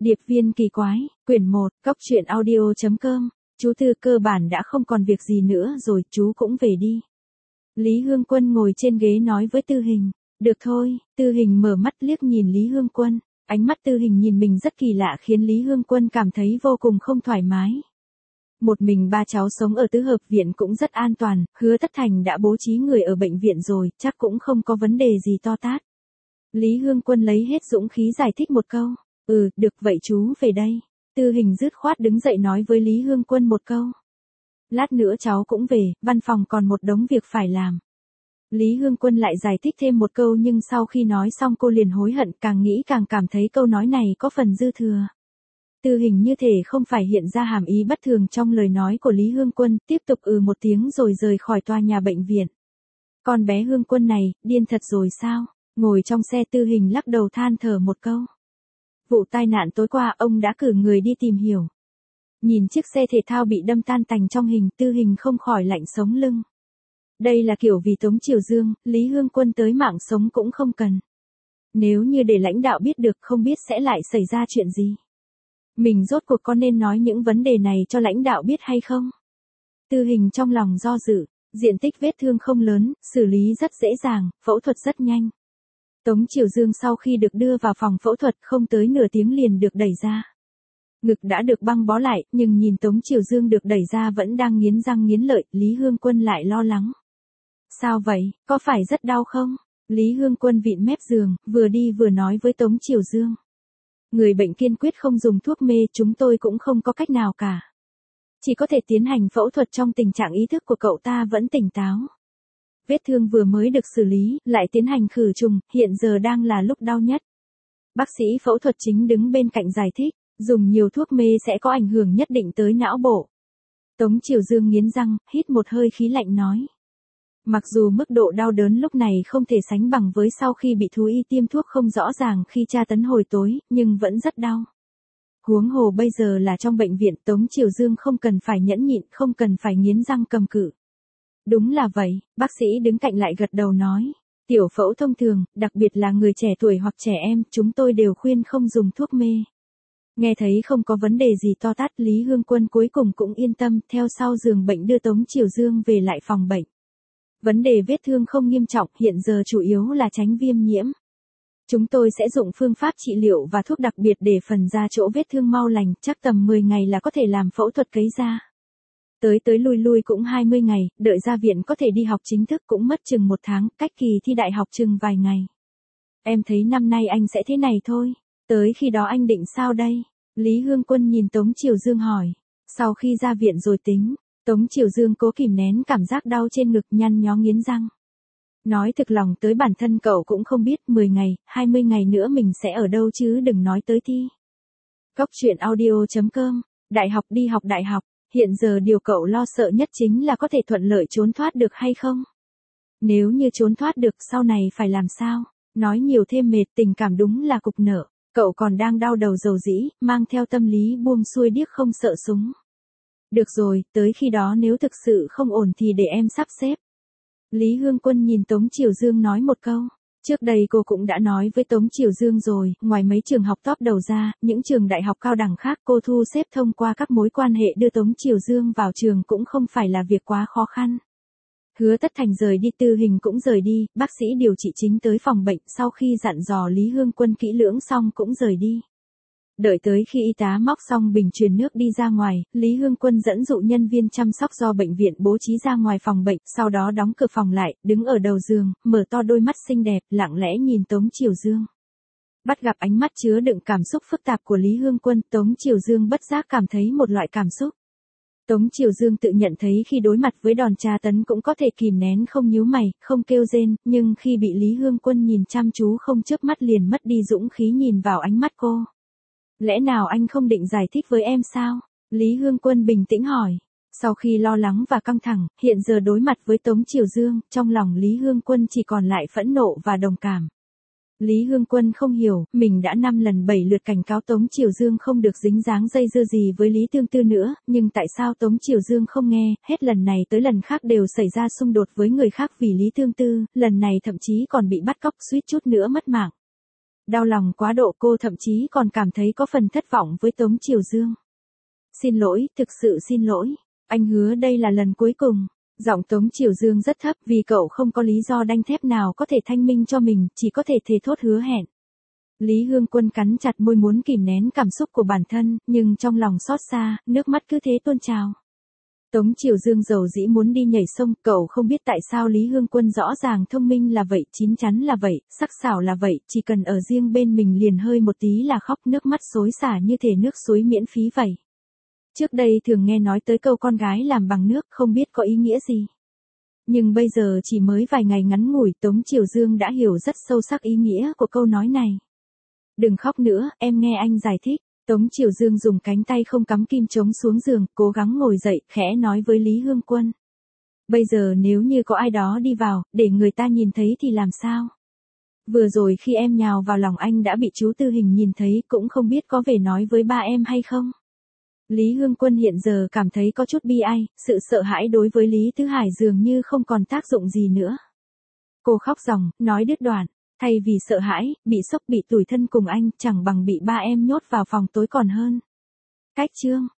Điệp viên kỳ quái, quyển 1, Cốc truyện audio.com, chú Tư cơ bản đã không còn việc gì nữa rồi, chú cũng về đi. Lý Hương Quân ngồi trên ghế nói với Tư Hình, được thôi. Tư Hình mở mắt liếc nhìn Lý Hương Quân, ánh mắt Tư Hình nhìn mình rất kỳ lạ khiến Lý Hương Quân cảm thấy vô cùng không thoải mái. Một mình ba cháu sống ở tứ hợp viện cũng rất an toàn, Hứa Tất Thành đã bố trí người ở bệnh viện rồi, chắc cũng không có vấn đề gì to tát. Lý Hương Quân lấy hết dũng khí giải thích một câu, được vậy chú về đây. Tư Hình dứt khoát đứng dậy nói với Lý Hương Quân một câu. Lát nữa cháu cũng về, văn phòng còn một đống việc phải làm. Lý Hương Quân lại giải thích thêm một câu nhưng sau khi nói xong cô liền hối hận, càng nghĩ càng cảm thấy câu nói này có phần dư thừa. Tư Hình như thể không phải hiện ra hàm ý bất thường trong lời nói của Lý Hương Quân, tiếp tục một tiếng rồi rời khỏi tòa nhà bệnh viện. Con bé Hương Quân này, điên thật rồi sao? Ngồi trong xe Tư Hình lắc đầu than thở một câu. Vụ tai nạn tối qua ông đã cử người đi tìm hiểu. Nhìn chiếc xe thể thao bị đâm tan tành trong hình, Tư Hình không khỏi lạnh sống lưng. Đây là kiểu vì Tống Triều Dương, Lý Hương Quân tới mạng sống cũng không cần. Nếu như để lãnh đạo biết được không biết sẽ lại xảy ra chuyện gì. Mình rốt cuộc có nên nói những vấn đề này cho lãnh đạo biết hay không? Tư Hình trong lòng do dự, diện tích vết thương không lớn, xử lý rất dễ dàng, phẫu thuật rất nhanh. Tống Triều Dương sau khi được đưa vào phòng phẫu thuật không tới nửa tiếng liền được đẩy ra. Ngực đã được băng bó lại, nhưng nhìn Tống Triều Dương được đẩy ra vẫn đang nghiến răng nghiến lợi, Lý Hương Quân lại lo lắng. Sao vậy, có phải rất đau không? Lý Hương Quân vịn mép giường, vừa đi vừa nói với Tống Triều Dương. Người bệnh kiên quyết không dùng thuốc mê, chúng tôi cũng không có cách nào cả. Chỉ có thể tiến hành phẫu thuật trong tình trạng ý thức của cậu ta vẫn tỉnh táo. Vết thương vừa mới được xử lý, lại tiến hành khử trùng, hiện giờ đang là lúc đau nhất. Bác sĩ phẫu thuật chính đứng bên cạnh giải thích, dùng nhiều thuốc mê sẽ có ảnh hưởng nhất định tới não bộ. Tống Triều Dương nghiến răng, hít một hơi khí lạnh nói. Mặc dù mức độ đau đớn lúc này không thể sánh bằng với sau khi bị thú y tiêm thuốc không rõ ràng khi tra tấn hồi tối, nhưng vẫn rất đau. Huống hồ bây giờ là trong bệnh viện, Tống Triều Dương không cần phải nhẫn nhịn, không cần phải nghiến răng cầm cự. Đúng là vậy, bác sĩ đứng cạnh lại gật đầu nói. Tiểu phẫu thông thường, đặc biệt là người trẻ tuổi hoặc trẻ em, chúng tôi đều khuyên không dùng thuốc mê. Nghe thấy không có vấn đề gì to tát, Lý Hương Quân cuối cùng cũng yên tâm, theo sau giường bệnh đưa Tống Triều Dương về lại phòng bệnh. Vấn đề vết thương không nghiêm trọng, hiện giờ chủ yếu là tránh viêm nhiễm. Chúng tôi sẽ dùng phương pháp trị liệu và thuốc đặc biệt để phần da chỗ vết thương mau lành, chắc tầm 10 ngày là có thể làm phẫu thuật cấy da. Tới lui cũng 20 ngày, đợi ra viện có thể đi học chính thức cũng mất chừng 1 tháng, cách kỳ thi đại học chừng vài ngày. Em thấy năm nay anh sẽ thế này thôi, tới khi đó anh định sao đây? Lý Hương Quân nhìn Tống Triều Dương hỏi, sau khi ra viện rồi tính. Tống Triều Dương cố kìm nén cảm giác đau trên ngực, nhăn nhó nghiến răng. Nói thực lòng tới bản thân cậu cũng không biết 10 ngày, 20 ngày nữa mình sẽ ở đâu chứ đừng nói tới thi. Cốc truyện audio.com, đại học đi học đại học, hiện giờ điều cậu lo sợ nhất chính là có thể thuận lợi trốn thoát được hay không. Nếu như trốn thoát được sau này phải làm sao, nói nhiều thêm mệt, tình cảm đúng là cục nợ, cậu còn đang đau đầu dầu dĩ, mang theo tâm lý buông xuôi điếc không sợ súng. Được rồi, tới khi đó nếu thực sự không ổn thì để em sắp xếp. Lý Hương Quân nhìn Tống Triều Dương nói một câu. Trước đây cô cũng đã nói với Tống Triều Dương rồi, ngoài mấy trường học top đầu ra, những trường đại học cao đẳng khác cô thu xếp thông qua các mối quan hệ đưa Tống Triều Dương vào trường cũng không phải là việc quá khó khăn. Hứa Tất Thành rời đi, Tư Hình cũng rời đi, bác sĩ điều trị chính tới phòng bệnh sau khi dặn dò Lý Hương Quân kỹ lưỡng xong cũng rời đi. Đợi tới khi y tá móc xong bình truyền nước đi ra ngoài, Lý Hương Quân dẫn dụ nhân viên chăm sóc do bệnh viện bố trí ra ngoài phòng bệnh, sau đó đóng cửa phòng lại, đứng ở đầu giường, mở to đôi mắt xinh đẹp, lặng lẽ nhìn Tống Triều Dương. Bắt gặp ánh mắt chứa đựng cảm xúc phức tạp của Lý Hương Quân, Tống Triều Dương bất giác cảm thấy một loại cảm xúc. Tống Triều Dương tự nhận thấy khi đối mặt với đòn tra tấn cũng có thể kìm nén không nhíu mày, không kêu rên, nhưng khi bị Lý Hương Quân nhìn chăm chú không chớp mắt liền mất đi dũng khí nhìn vào ánh mắt cô. Lẽ nào anh không định giải thích với em sao? Lý Hương Quân bình tĩnh hỏi. Sau khi lo lắng và căng thẳng, hiện giờ đối mặt với Tống Triều Dương, trong lòng Lý Hương Quân chỉ còn lại phẫn nộ và đồng cảm. Lý Hương Quân không hiểu, mình đã 5 lần 7 lượt cảnh cáo Tống Triều Dương không được dính dáng dây dưa gì với Lý Tương Tư nữa, nhưng tại sao Tống Triều Dương không nghe, hết lần này tới lần khác đều xảy ra xung đột với người khác vì Lý Tương Tư, lần này thậm chí còn bị bắt cóc suýt chút nữa mất mạng. Đau lòng quá độ cô thậm chí còn cảm thấy có phần thất vọng với Tống Triều Dương. Xin lỗi, thực sự xin lỗi. Anh hứa đây là lần cuối cùng. Giọng Tống Triều Dương rất thấp vì cậu không có lý do đanh thép nào có thể thanh minh cho mình, chỉ có thể thề thốt hứa hẹn. Lý Hương Quân cắn chặt môi muốn kìm nén cảm xúc của bản thân, nhưng trong lòng xót xa, nước mắt cứ thế tuôn trào. Tống Triều Dương dầu dĩ muốn đi nhảy sông, cậu không biết tại sao Lý Hương Quân rõ ràng thông minh là vậy, chín chắn là vậy, sắc sảo là vậy, chỉ cần ở riêng bên mình liền hơi một tí là khóc, nước mắt xối xả như thể nước suối miễn phí vậy. Trước đây thường nghe nói tới câu con gái làm bằng nước không biết có ý nghĩa gì. Nhưng bây giờ chỉ mới vài ngày ngắn ngủi Tống Triều Dương đã hiểu rất sâu sắc ý nghĩa của câu nói này. Đừng khóc nữa, em nghe anh giải thích. Tống Triều Dương dùng cánh tay không cắm kim chống xuống giường, cố gắng ngồi dậy, khẽ nói với Lý Hương Quân. Bây giờ nếu như có ai đó đi vào, để người ta nhìn thấy thì làm sao? Vừa rồi khi em nhào vào lòng anh đã bị chú Tư Hình nhìn thấy, cũng không biết có về nói với ba em hay không? Lý Hương Quân hiện giờ cảm thấy có chút bi ai, sự sợ hãi đối với Lý Tứ Hải dường như không còn tác dụng gì nữa. Cô khóc ròng, nói đứt đoạn. Thay vì sợ hãi, bị sốc bị tủi thân cùng anh, chẳng bằng bị ba em nhốt vào phòng tối còn hơn. Cách chương